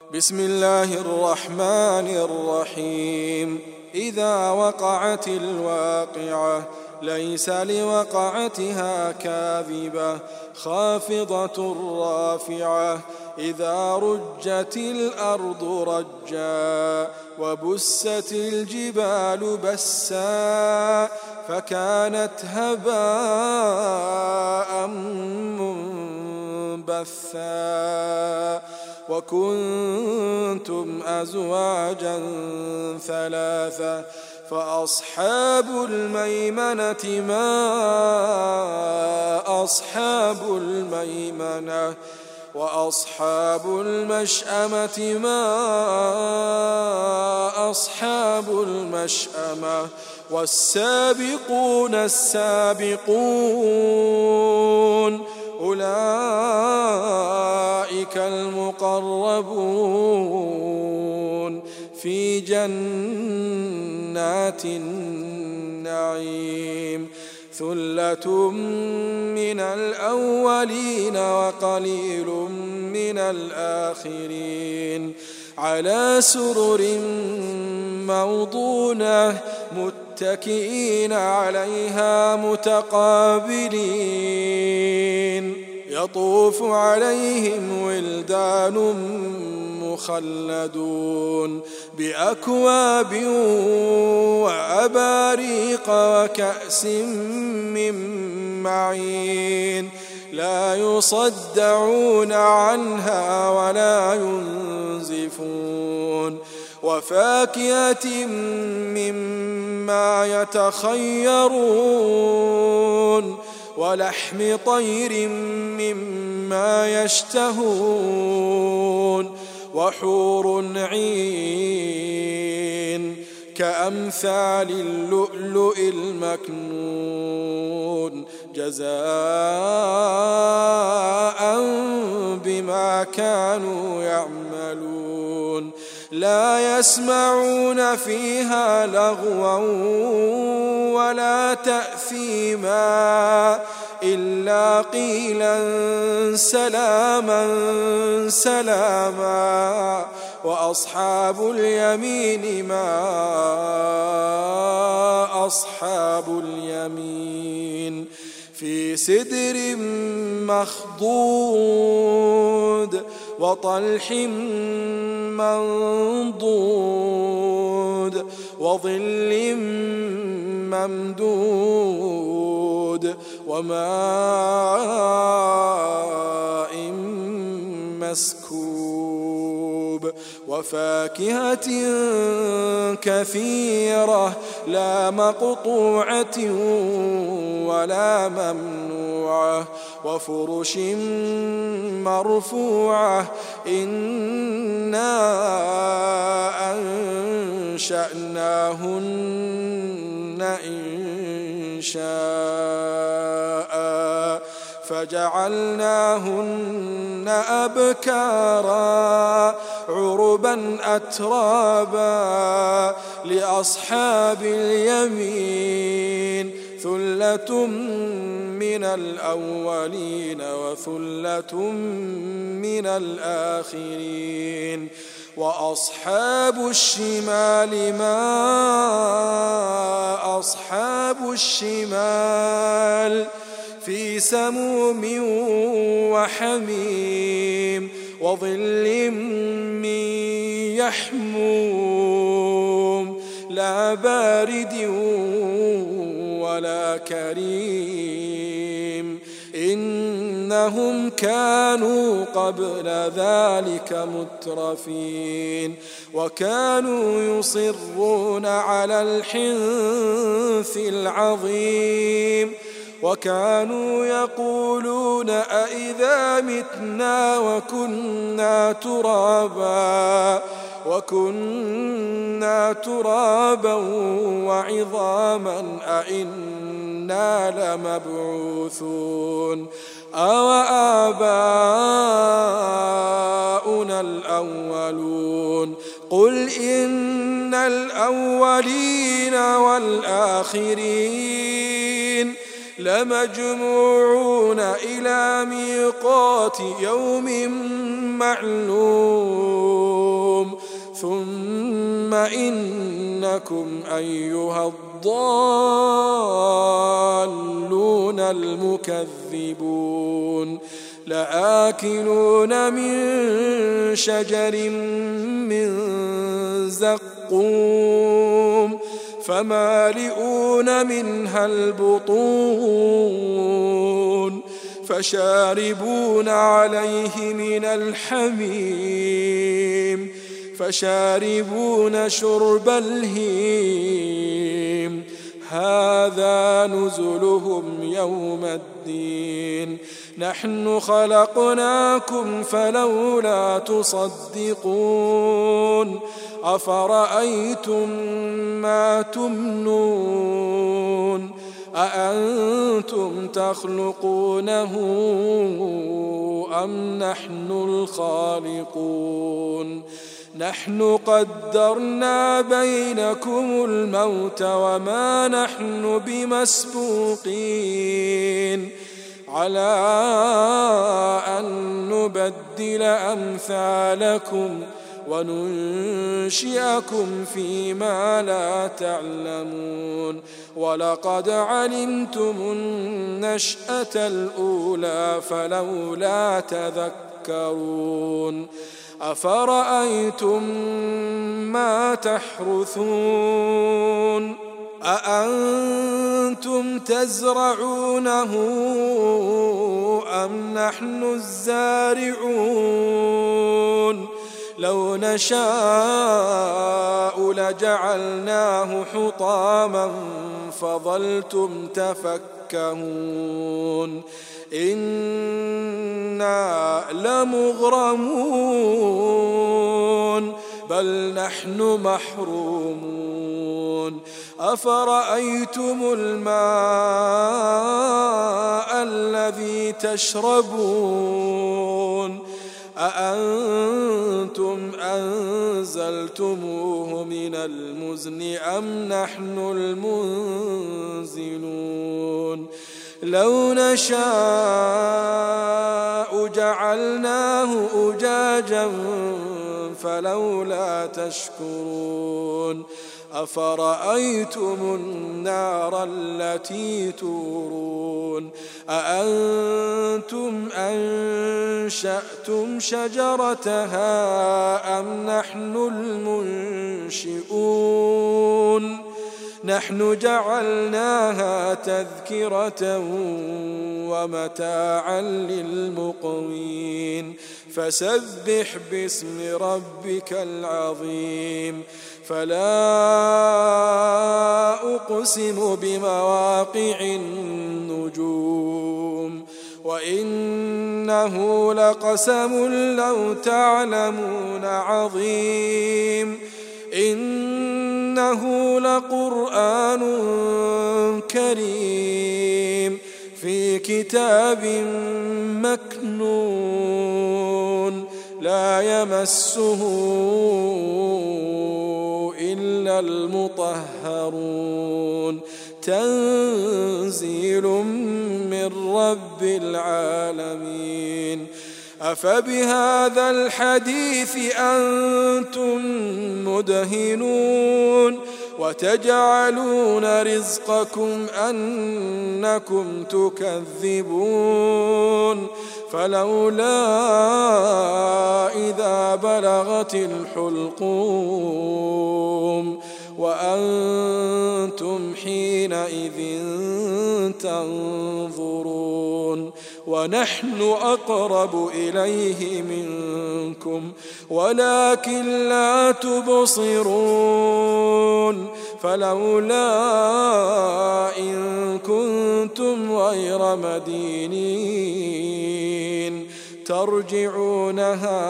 بسم الله الرحمن الرحيم. إذا وقعت الواقعة ليس لوقعتها كاذبة خافضة رافعة. إذا رجت الأرض رجا وبست الجبال بسا فكانت هباء منبثا وكنتم أزواجا ثلاثة فأصحاب الميمنة ما أصحاب الميمنة وأصحاب المشأمة ما أصحاب المشأمة والسابقون السابقون أولئك المقربون في جنات النعيم. ثلة من الأولين وقليل من الآخرين على سرر موضونة متكئين عليها متقابلين يطوف عليهم ولدان مخلدون بأكواب وأباريق وكأس من معين لا يصدعون عنها ولا ينزفون وفاكهة مما يتخيرون ولحم طير مما يشتهون وحور عين كأمثال اللؤلؤ المكنون جزاء بما كانوا يعملون. لا يسمعون فيها لغوا ولا تأثيما إلا قيلا سلاما سلاما. وأصحاب اليمين ما أصحاب اليمين في سدر مخضود وطلح منضود وظل ممدود وماء مسكوب وفاكهة كثيرة لا مقطوعة ولا ممنوعة وفرش مرفوعة إنا أنشأناهن إنشاء فجعلناهن أبكارا عربا أترابا لأصحاب اليمين ثلة من الأولين وثلة من الآخرين. وأصحاب الشمال ما أصحاب الشمال في سموم وحميم وظل من يحموم لا بارد ولا كريم إنهم كانوا قبل ذلك مترفين وكانوا يصرون على الحنث العظيم وكانوا يقولون أئذا متنا وكنا ترابا وعظاما أئنا لمبعوثون أو آباؤنا الأولون قل إن الأولين والآخرين ثم إنكم أيها الضالون المكذبون لآكلون من شجر من زقوم فمالئون منها البطون فشاربون عليه من الحميم فشاربون شرب الهيم هذا نزلهم يوم الدين نحن خلقناكم فلولا تصدقون أفرأيتم ما تمنون أأنتم تخلقونه أم نحن الخالقون نحن قدرنا بينكم الموت وما نحن بمسبوقين على أن نبدل أمثالكم وننشئكم فيما لا تعلمون ولقد علمتم النشأة الأولى فلولا تذكرون أفرأيتم ما تحرثون أأنتم تزرعونه أم نحن الزارعون لو نشاء لجعلناه حطاما فظلتم تفكهون إنا لمغرمون بل نحن محرومون أفرأيتم الماء الذي تشربون أأنتم أنزلتموه من المزن أم نحن المنزلون لو نشاء جعلناه أجاجا فلولا تشكرون أفرأيتم النار التي تورون أأنتم أنشأتم شجرتها أم نحن المنشئون نحن جعلناها تذكرة ومتاعا للمقوين فسبح باسم ربك العظيم فلا أقسم بمواقع النجوم وإنه لقسم لو تعلمون عظيم إنه لقرآن كريم في كتاب مكنون لا يمسه إلا المطهرون تنزيل من رب العالمين أفبهذا الحديث أنتم مدهنون وتجعلون رزقكم أنكم تكذبون فلولا إذا بلغت الحلقوم وأنتم حينئذ تنظرون ونحن أقرب إليه منكم ولكن لا تبصرون فلولا إن كنتم غير مدينين ترجعونها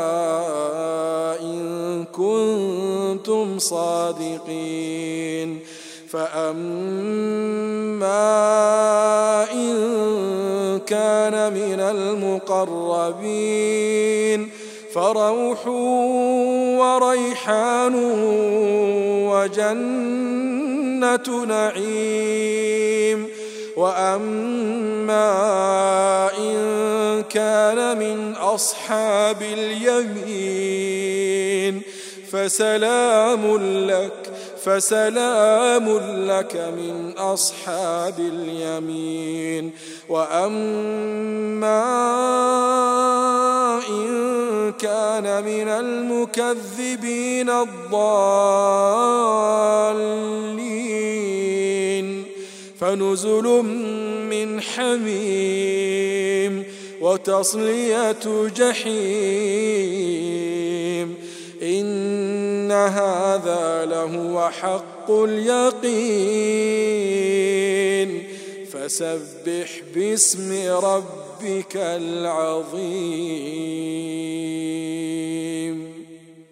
إن كنتم صادقين فأما إن كان من المقربين فروح وريحان وجنة نعيم وأما إن كان من أصحاب اليمين فسلام لك من أصحاب اليمين. وأما إن كان من المكذبين الضالين فنزل من حميم وتصلية جحيم. إن هذا لهو حق اليقين. فسبح باسم ربك العظيم.